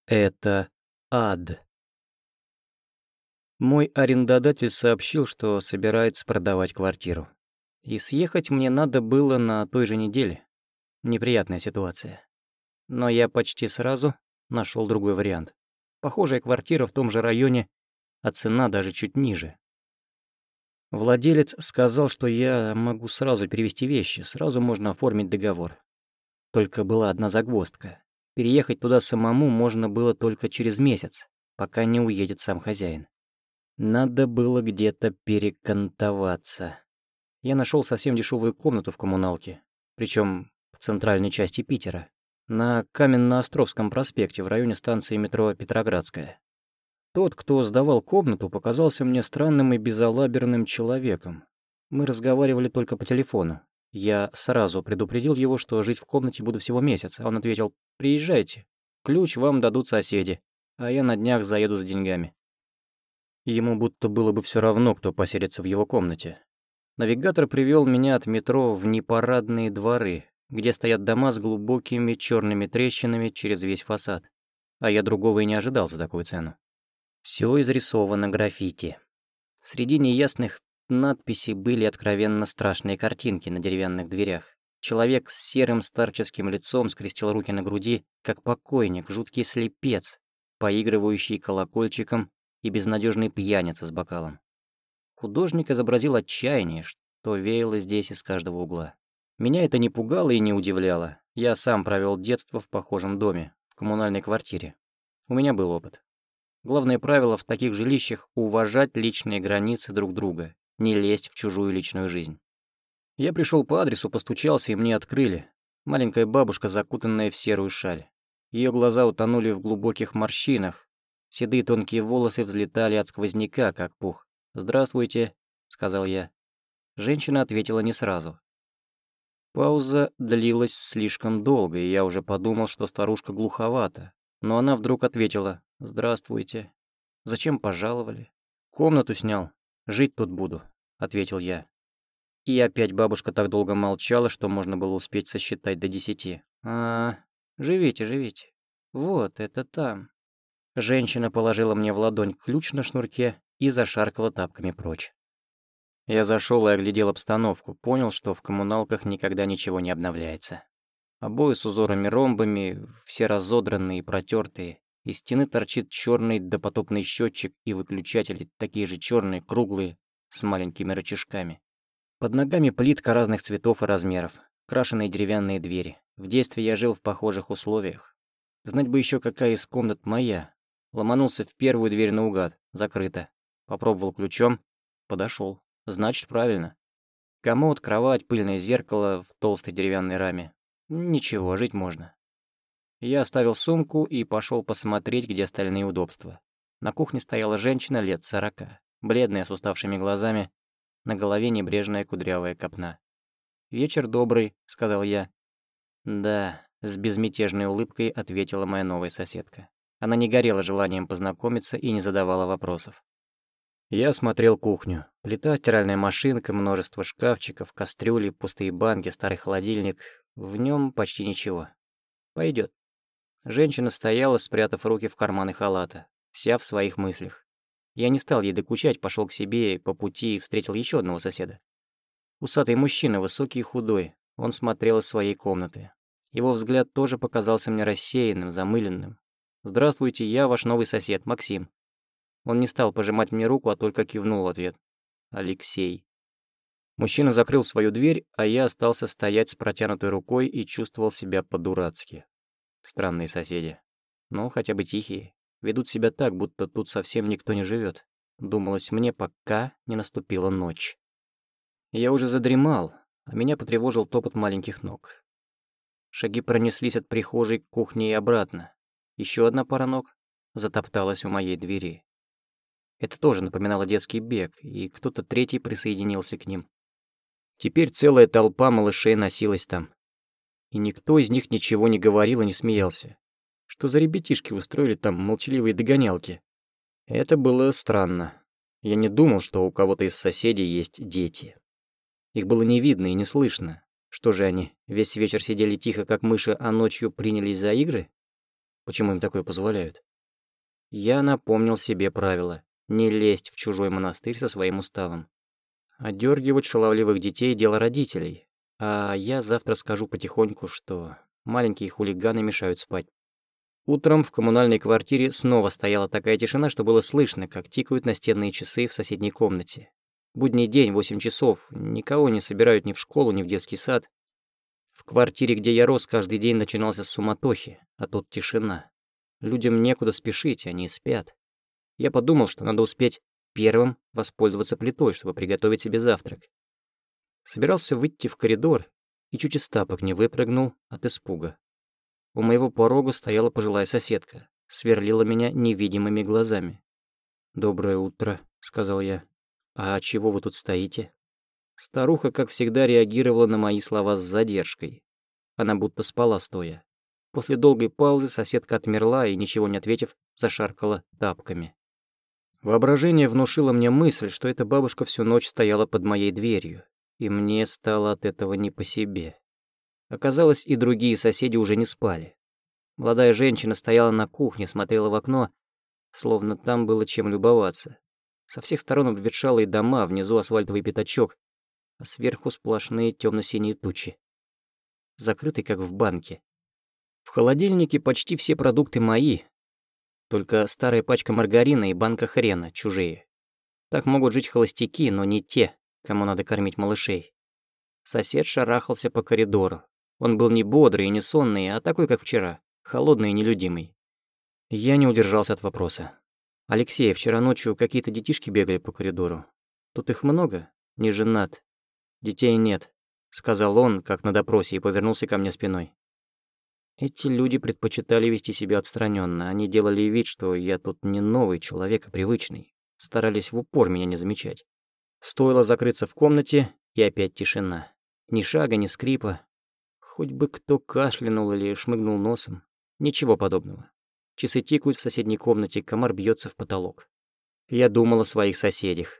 Это ад. Мой арендодатель сообщил, что собирается продавать квартиру. И съехать мне надо было на той же неделе. Неприятная ситуация. Но я почти сразу нашел другой вариант. Похожая квартира в том же районе, а цена даже чуть ниже. Владелец сказал, что я могу сразу перевезти вещи, сразу можно оформить договор. Только была одна загвоздка. Переехать туда самому можно было только через месяц, пока не уедет сам хозяин. Надо было где-то перекантоваться. Я нашел совсем дешевую комнату в коммуналке, причем в центральной части Питера, на Каменноостровском проспекте в районе станции метро Петроградская. Тот, кто сдавал комнату, показался мне странным и безалаберным человеком. Мы разговаривали только по телефону. Я сразу предупредил его, что жить в комнате буду всего месяц, а он ответил: «Приезжайте, ключ вам дадут соседи, а я на днях заеду за деньгами». Ему будто было бы все равно, кто поселится в его комнате. Навигатор привел меня от метро в непарадные дворы, где стоят дома с глубокими черными трещинами через весь фасад. А я другого и не ожидал за такую цену. Все изрисовано граффити. Среди неясных надписей были откровенно страшные картинки на деревянных дверях. Человек с серым старческим лицом скрестил руки на груди, как покойник, жуткий слепец, поигрывающий колокольчиком и безнадежный пьяница с бокалом. Художник изобразил отчаяние, что веяло здесь из каждого угла. Меня это не пугало и не удивляло. Я сам провел детство в похожем доме, в коммунальной квартире. У меня был опыт. Главное правило в таких жилищах — уважать личные границы друг друга, не лезть в чужую личную жизнь. Я пришел по адресу, постучался, и мне открыли. Маленькая бабушка, закутанная в серую шаль. Ее глаза утонули в глубоких морщинах. Седые тонкие волосы взлетали от сквозняка, как пух. «Здравствуйте», — сказал я. Женщина ответила не сразу. Пауза длилась слишком долго, и я уже подумал, что старушка глуховата. Но она вдруг ответила: «Здравствуйте. Зачем пожаловали?» «Комнату снял. Жить тут буду», — ответил я. И опять бабушка так долго молчала, что можно было успеть сосчитать до 10. Живите, живите. Вот, это там». Женщина положила мне в ладонь ключ на шнурке и зашаркала тапками прочь. Я зашел и оглядел обстановку, понял, что в коммуналках никогда ничего не обновляется. Обои с узорами-ромбами, все разодранные и протертые. Из стены торчит черный допотопный счетчик и выключатели, такие же черные, круглые, с маленькими рычажками. Под ногами плитка разных цветов и размеров, крашеные деревянные двери. В детстве я жил в похожих условиях. Знать бы еще, какая из комнат моя. Ломанулся в первую дверь наугад, закрыто. Попробовал ключом, подошел. Значит, правильно. Комод, кровать, пыльное зеркало в толстой деревянной раме. Ничего, жить можно. Я оставил сумку и пошел посмотреть, где остальные удобства. На кухне стояла женщина лет 40, бледная, с уставшими глазами, на голове небрежная кудрявая копна. «Вечер добрый», — сказал я. «Да», — с безмятежной улыбкой ответила моя новая соседка. Она не горела желанием познакомиться и не задавала вопросов. Я осмотрел кухню. Плита, стиральная машинка, множество шкафчиков, кастрюли, пустые банки, старый холодильник. В нем почти ничего. Пойдет. Женщина стояла, спрятав руки в карманы халата, вся в своих мыслях. Я не стал ей докучать, пошел к себе и по пути встретил еще одного соседа. Усатый мужчина, высокий и худой. Он смотрел из своей комнаты. Его взгляд тоже показался мне рассеянным, замыленным. «Здравствуйте, я ваш новый сосед, Максим». Он не стал пожимать мне руку, а только кивнул в ответ. «Алексей». Мужчина закрыл свою дверь, а я остался стоять с протянутой рукой и чувствовал себя по-дурацки. Странные соседи. Но хотя бы тихие. Ведут себя так, будто тут совсем никто не живет. Думалось мне, пока не наступила ночь. Я уже задремал, а меня потревожил топот маленьких ног. Шаги пронеслись от прихожей к кухне и обратно. Еще одна пара ног затопталась у моей двери. Это тоже напоминало детский бег, и кто-то третий присоединился к ним. Теперь целая толпа малышей носилась там. И никто из них ничего не говорил и не смеялся. Что за ребятишки устроили там молчаливые догонялки? Это было странно. Я не думал, что у кого-то из соседей есть дети. Их было не видно и не слышно. Что же они, весь вечер сидели тихо, как мыши, а ночью принялись за игры? Почему им такое позволяют? Я напомнил себе правило: не лезть в чужой монастырь со своим уставом. Одергивать шаловливых детей — дело родителей. А я завтра скажу потихоньку, что маленькие хулиганы мешают спать. Утром в коммунальной квартире снова стояла такая тишина, что было слышно, как тикают настенные часы в соседней комнате. Будний день, 8 часов, никого не собирают ни в школу, ни в детский сад. В квартире, где я рос, каждый день начинался с суматохи, а тут тишина. Людям некуда спешить, они спят. Я подумал, что надо успеть первым воспользоваться плитой, чтобы приготовить себе завтрак. Собирался выйти в коридор и чуть из тапок не выпрыгнул от испуга. У моего порога стояла пожилая соседка, сверлила меня невидимыми глазами. «Доброе утро», — сказал я. «А чего вы тут стоите?» Старуха, как всегда, реагировала на мои слова с задержкой. Она будто спала стоя. После долгой паузы соседка отмерла и, ничего не ответив, зашаркала тапками. Воображение внушило мне мысль, что эта бабушка всю ночь стояла под моей дверью, и мне стало от этого не по себе. Оказалось, и другие соседи уже не спали. Молодая женщина стояла на кухне, смотрела в окно, словно там было чем любоваться. Со всех сторон обветшалые дома, внизу асфальтовый пятачок, а сверху сплошные темно-синие тучи. Закрытый, как в банке. В холодильнике почти все продукты мои, только старая пачка маргарина и банка хрена чужие. Так могут жить холостяки, но не те, кому надо кормить малышей. Сосед шарахался по коридору. Он был не бодрый и не сонный, а такой, как вчера, холодный и нелюдимый. Я не удержался от вопроса. «Алексей, вчера ночью какие-то детишки бегали по коридору. Тут их много? Не женат. Детей нет», — сказал он, как на допросе, и повернулся ко мне спиной. Эти люди предпочитали вести себя отстраненно. Они делали вид, что я тут не новый человек, а привычный. Старались в упор меня не замечать. Стоило закрыться в комнате, и опять тишина. Ни шага, ни скрипа. Хоть бы кто кашлянул или шмыгнул носом. Ничего подобного. Часы тикают в соседней комнате, комар бьется в потолок. Я думал о своих соседях.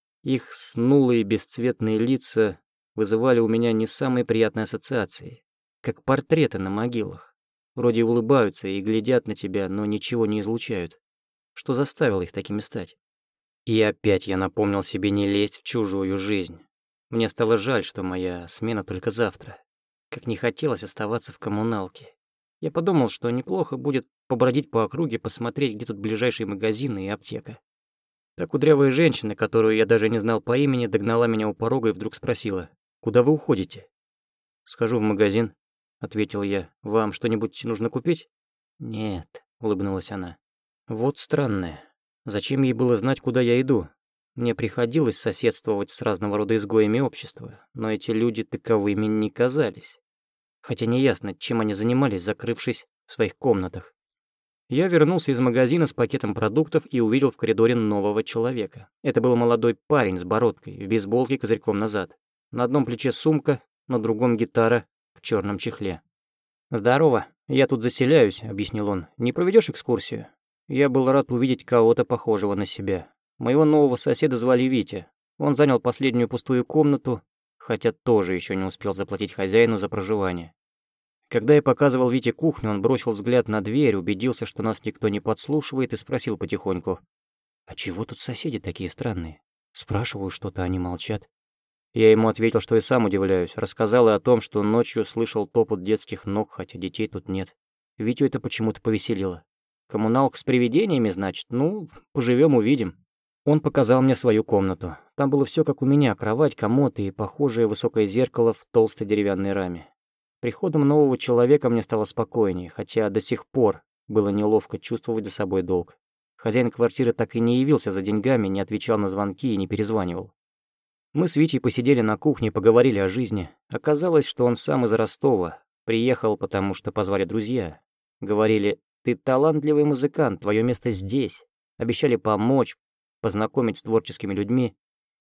Их снулые бесцветные лица вызывали у меня не самые приятные ассоциации. Как портреты на могилах. Вроде улыбаются и глядят на тебя, но ничего не излучают. Что заставило их такими стать? И опять я напомнил себе не лезть в чужую жизнь. Мне стало жаль, что моя смена только завтра. Как не хотелось оставаться в коммуналке. Я подумал, что неплохо будет побродить по округе, посмотреть, где тут ближайшие магазины и аптека. Та кудрявая женщина, которую я даже не знал по имени, догнала меня у порога и вдруг спросила: «Куда вы уходите?» «Схожу в магазин», — ответил я. «Вам что-нибудь нужно купить?» «Нет», — улыбнулась она. «Вот странное. Зачем ей было знать, куда я иду? Мне приходилось соседствовать с разного рода изгоями общества, но эти люди таковыми не казались. Хотя неясно, чем они занимались, закрывшись в своих комнатах. Я вернулся из магазина с пакетом продуктов и увидел в коридоре нового человека. Это был молодой парень с бородкой, в бейсболке козырьком назад. На одном плече сумка, на другом гитара в черном чехле. «Здорово, я тут заселяюсь», — объяснил он. «Не проведешь экскурсию?» Я был рад увидеть кого-то похожего на себя. Моего нового соседа звали Витя. Он занял последнюю пустую комнату, хотя тоже еще не успел заплатить хозяину за проживание. Когда я показывал Вите кухню, он бросил взгляд на дверь, убедился, что нас никто не подслушивает, и спросил потихоньку: «А чего тут соседи такие странные? Спрашиваю что-то, они молчат». Я ему ответил, что и сам удивляюсь, рассказал и о том, что ночью слышал топот детских ног, хотя детей тут нет. Витю это почему-то повеселило. «Коммуналка с привидениями, значит? Ну, поживем, увидим». Он показал мне свою комнату. Там было все как у меня: кровать, комод и похожее высокое зеркало в толстой деревянной раме. Приходом нового человека мне стало спокойнее, хотя до сих пор было неловко чувствовать за собой долг. Хозяин квартиры так и не явился за деньгами, не отвечал на звонки и не перезванивал. Мы с Витей посидели на кухне и поговорили о жизни. Оказалось, что он сам из Ростова. Приехал, потому что позвали друзья. Говорили: «Ты талантливый музыкант, твое место здесь». Обещали помочь, познакомить с творческими людьми.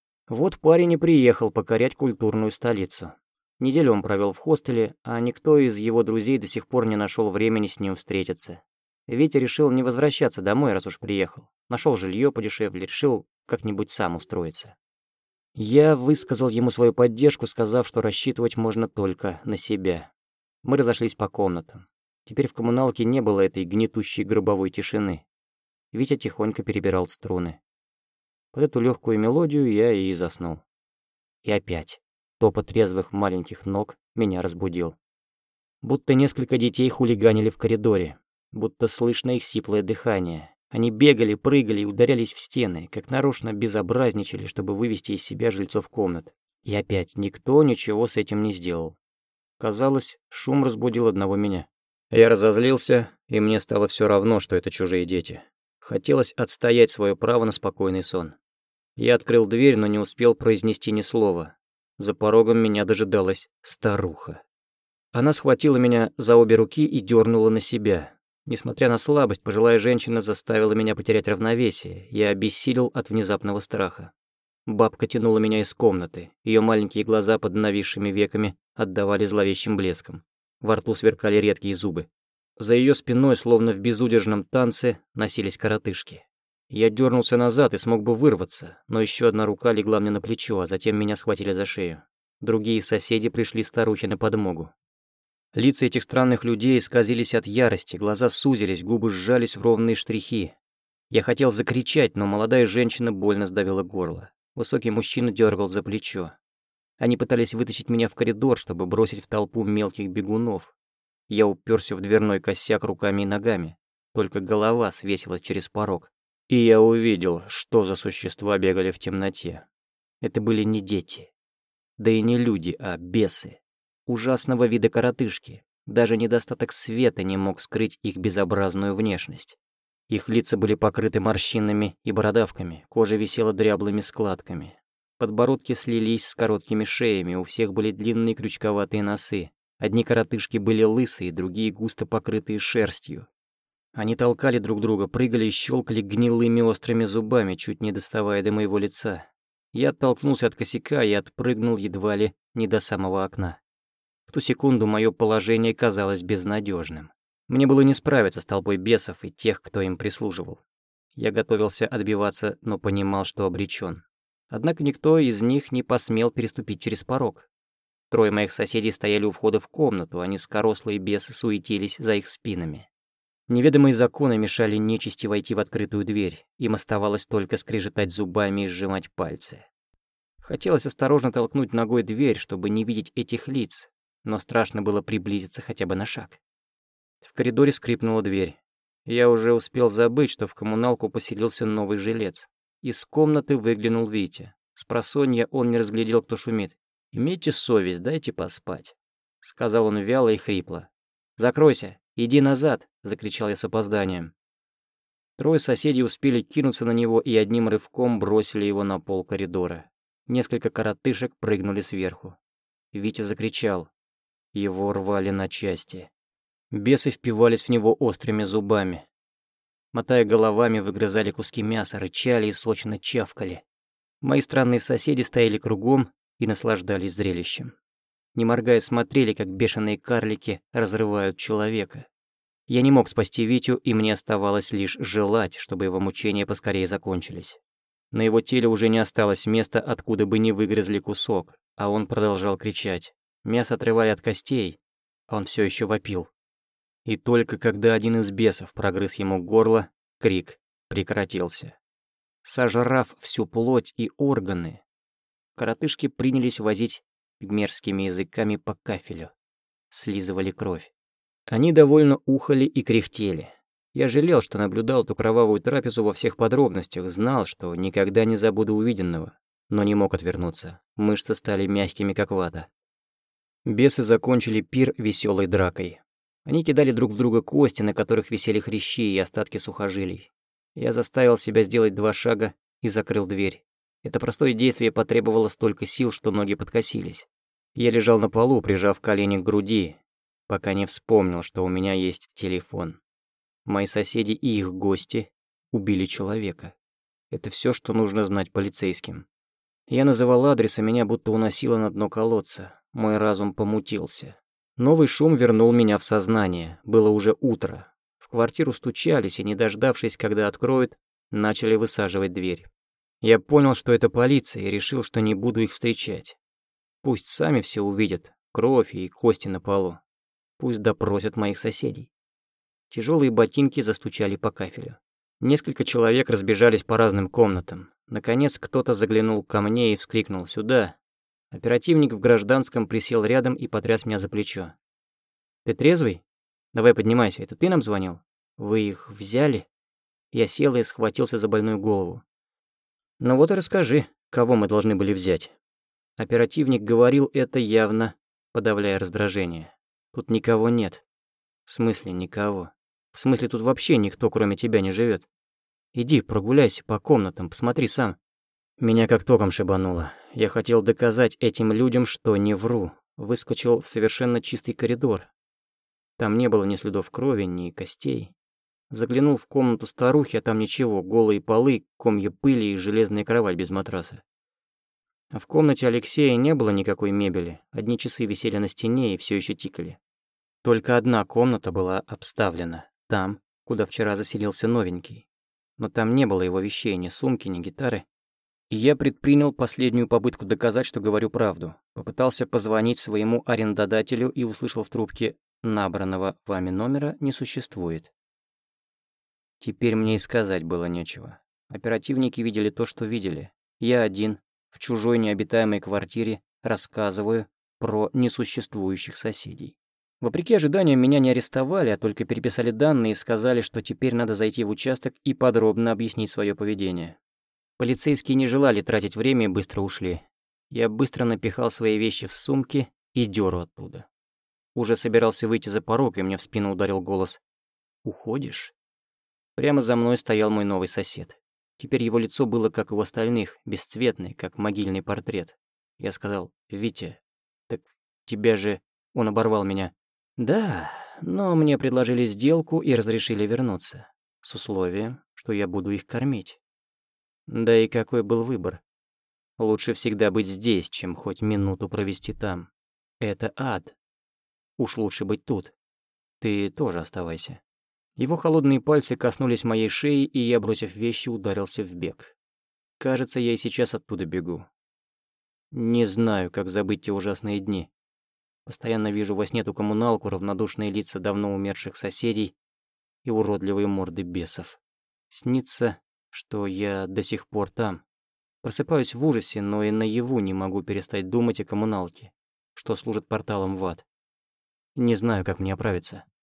Вот парень и приехал покорять культурную столицу. Неделю он провел в хостеле, а никто из его друзей до сих пор не нашел времени с ним встретиться. Витя решил не возвращаться домой, раз уж приехал. Нашел жилье подешевле, решил как-нибудь сам устроиться. Я высказал ему свою поддержку, сказав, что рассчитывать можно только на себя. Мы разошлись по комнатам. Теперь в коммуналке не было этой гнетущей гробовой тишины. Витя тихонько перебирал струны. Под эту легкую мелодию я и заснул. И опять топот резвых маленьких ног меня разбудил. Будто несколько детей хулиганили в коридоре, будто слышно их сиплое дыхание. Они бегали, прыгали и ударялись в стены, как нарочно безобразничали, чтобы вывести из себя жильцов комнат. И опять никто ничего с этим не сделал. Казалось, шум разбудил одного меня. Я разозлился, и мне стало все равно, что это чужие дети. Хотелось отстоять свое право на спокойный сон. Я открыл дверь, но не успел произнести ни слова. За порогом меня дожидалась старуха. Она схватила меня за обе руки и дернула на себя. Несмотря на слабость, пожилая женщина заставила меня потерять равновесие. Я обессилел от внезапного страха. Бабка тянула меня из комнаты. Ее маленькие глаза под нависшими веками отдавали зловещим блеском. Во рту сверкали редкие зубы. За ее спиной, словно в безудержном танце, носились коротышки. Я дернулся назад и смог бы вырваться, но еще одна рука легла мне на плечо, а затем меня схватили за шею. Другие соседи пришли старухе на подмогу. Лица этих странных людей исказились от ярости, глаза сузились, губы сжались в ровные штрихи. Я хотел закричать, но молодая женщина больно сдавила горло. Высокий мужчина дергал за плечо. Они пытались вытащить меня в коридор, чтобы бросить в толпу мелких бегунов. Я уперся в дверной косяк руками и ногами. Только голова свесилась через порог. И я увидел, что за существа бегали в темноте. Это были не дети. Да и не люди, а бесы. Ужасного вида коротышки. Даже недостаток света не мог скрыть их безобразную внешность. Их лица были покрыты морщинами и бородавками, кожа висела дряблыми складками. Подбородки слились с короткими шеями, у всех были длинные крючковатые носы. Одни коротышки были лысые, другие густо покрытые шерстью. Они толкали друг друга, прыгали и щелкали гнилыми острыми зубами, чуть не доставая до моего лица. Я оттолкнулся от косяка и отпрыгнул едва ли не до самого окна. В ту секунду мое положение казалось безнадежным. Мне было не справиться с толпой бесов и тех, кто им прислуживал. Я готовился отбиваться, но понимал, что обречен. Однако никто из них не посмел переступить через порог. Трое моих соседей стояли у входа в комнату, а низкорослые бесы суетились за их спинами. Неведомые законы мешали нечисти войти в открытую дверь, им оставалось только скрежетать зубами и сжимать пальцы. Хотелось осторожно толкнуть ногой дверь, чтобы не видеть этих лиц, но страшно было приблизиться хотя бы на шаг. В коридоре скрипнула дверь. Я уже успел забыть, что в коммуналку поселился новый жилец. Из комнаты выглянул Витя. Спросонья он не разглядел, кто шумит. «Имейте совесть, дайте поспать», — сказал он вяло и хрипло. «Закройся, иди назад», — закричал я с опозданием. Трое соседей успели кинуться на него и одним рывком бросили его на пол коридора. Несколько коротышек прыгнули сверху. Витя закричал. Его рвали на части. Бесы впивались в него острыми зубами. Мотая головами, выгрызали куски мяса, рычали и сочно чавкали. Мои странные соседи стояли кругом и наслаждались зрелищем. Не моргая, смотрели, как бешеные карлики разрывают человека. Я не мог спасти Витю, и мне оставалось лишь желать, чтобы его мучения поскорее закончились. На его теле уже не осталось места, откуда бы не выгрызли кусок, а он продолжал кричать. Мясо отрывали от костей, а он все еще вопил. И только когда один из бесов прогрыз ему горло, крик прекратился. Сожрав всю плоть и органы, коротышки принялись возить мерзкими языками по кафелю. Слизывали кровь. Они довольно ухали и кряхтели. Я жалел, что наблюдал эту кровавую трапезу во всех подробностях, знал, что никогда не забуду увиденного, но не мог отвернуться. Мышцы стали мягкими, как вата. Бесы закончили пир веселой дракой. Они кидали друг в друга кости, на которых висели хрящи и остатки сухожилий. Я заставил себя сделать 2 шага и закрыл дверь. Это простое действие потребовало столько сил, что ноги подкосились. Я лежал на полу, прижав колени к груди, пока не вспомнил, что у меня есть телефон. Мои соседи и их гости убили человека. Это все, что нужно знать полицейским. Я называл адрес, а меня будто уносило на дно колодца. Мой разум помутился. Новый шум вернул меня в сознание. Было уже утро. В квартиру стучались и, не дождавшись, когда откроют, начали высаживать дверь. Я понял, что это полиция, и решил, что не буду их встречать. Пусть сами все увидят, кровь и кости на полу. Пусть допросят моих соседей. Тяжелые ботинки застучали по кафелю. Несколько человек разбежались по разным комнатам. Наконец кто-то заглянул ко мне и вскрикнул: «Сюда!». Оперативник в гражданском присел рядом и потряс меня за плечо. «Ты трезвый? Давай поднимайся, это ты нам звонил? Вы их взяли?» Я сел и схватился за больную голову. «Ну вот и расскажи, кого мы должны были взять?» Оперативник говорил это явно, подавляя раздражение. «Тут никого нет». «В смысле никого? В смысле тут вообще никто, кроме тебя, не живет? Иди прогуляйся по комнатам, посмотри сам». Меня как током шибануло. Я хотел доказать этим людям, что не вру. Выскочил в совершенно чистый коридор. Там не было ни следов крови, ни костей. Заглянул в комнату старухи, а там ничего, голые полы, комья пыли и железная кровать без матраса. А в комнате Алексея не было никакой мебели. Одни часы висели на стене и все еще тикали. Только одна комната была обставлена. Там, куда вчера заселился новенький. Но там не было его вещей, ни сумки, ни гитары. И я предпринял последнюю попытку доказать, что говорю правду. Попытался позвонить своему арендодателю и услышал в трубке: «Набранного вами номера не существует». Теперь мне и сказать было нечего. Оперативники видели то, что видели. Я один, в чужой необитаемой квартире, рассказываю про несуществующих соседей. Вопреки ожиданиям, меня не арестовали, а только переписали данные и сказали, что теперь надо зайти в участок и подробно объяснить свое поведение. Полицейские не желали тратить время и быстро ушли. Я быстро напихал свои вещи в сумки и дёру оттуда. Уже собирался выйти за порог, и мне в спину ударил голос: «Уходишь?». Прямо за мной стоял мой новый сосед. Теперь его лицо было, как у остальных, бесцветное, как могильный портрет. Я сказал: «Витя, так тебя же...» Он оборвал меня. «Да, но мне предложили сделку и разрешили вернуться, с условием, что я буду их кормить». Да и какой был выбор? Лучше всегда быть здесь, чем хоть минуту провести там. Это ад. Уж лучше быть тут. Ты тоже оставайся. Его холодные пальцы коснулись моей шеи, и я, бросив вещи, ударился в бег. Кажется, я и сейчас оттуда бегу. Не знаю, как забыть те ужасные дни. Постоянно вижу во сне ту коммуналку, равнодушные лица давно умерших соседей и уродливые морды бесов. Снится, что я до сих пор там. Просыпаюсь в ужасе, но и наяву не могу перестать думать о коммуналке, что служит порталом в ад. Не знаю, как мне оправиться.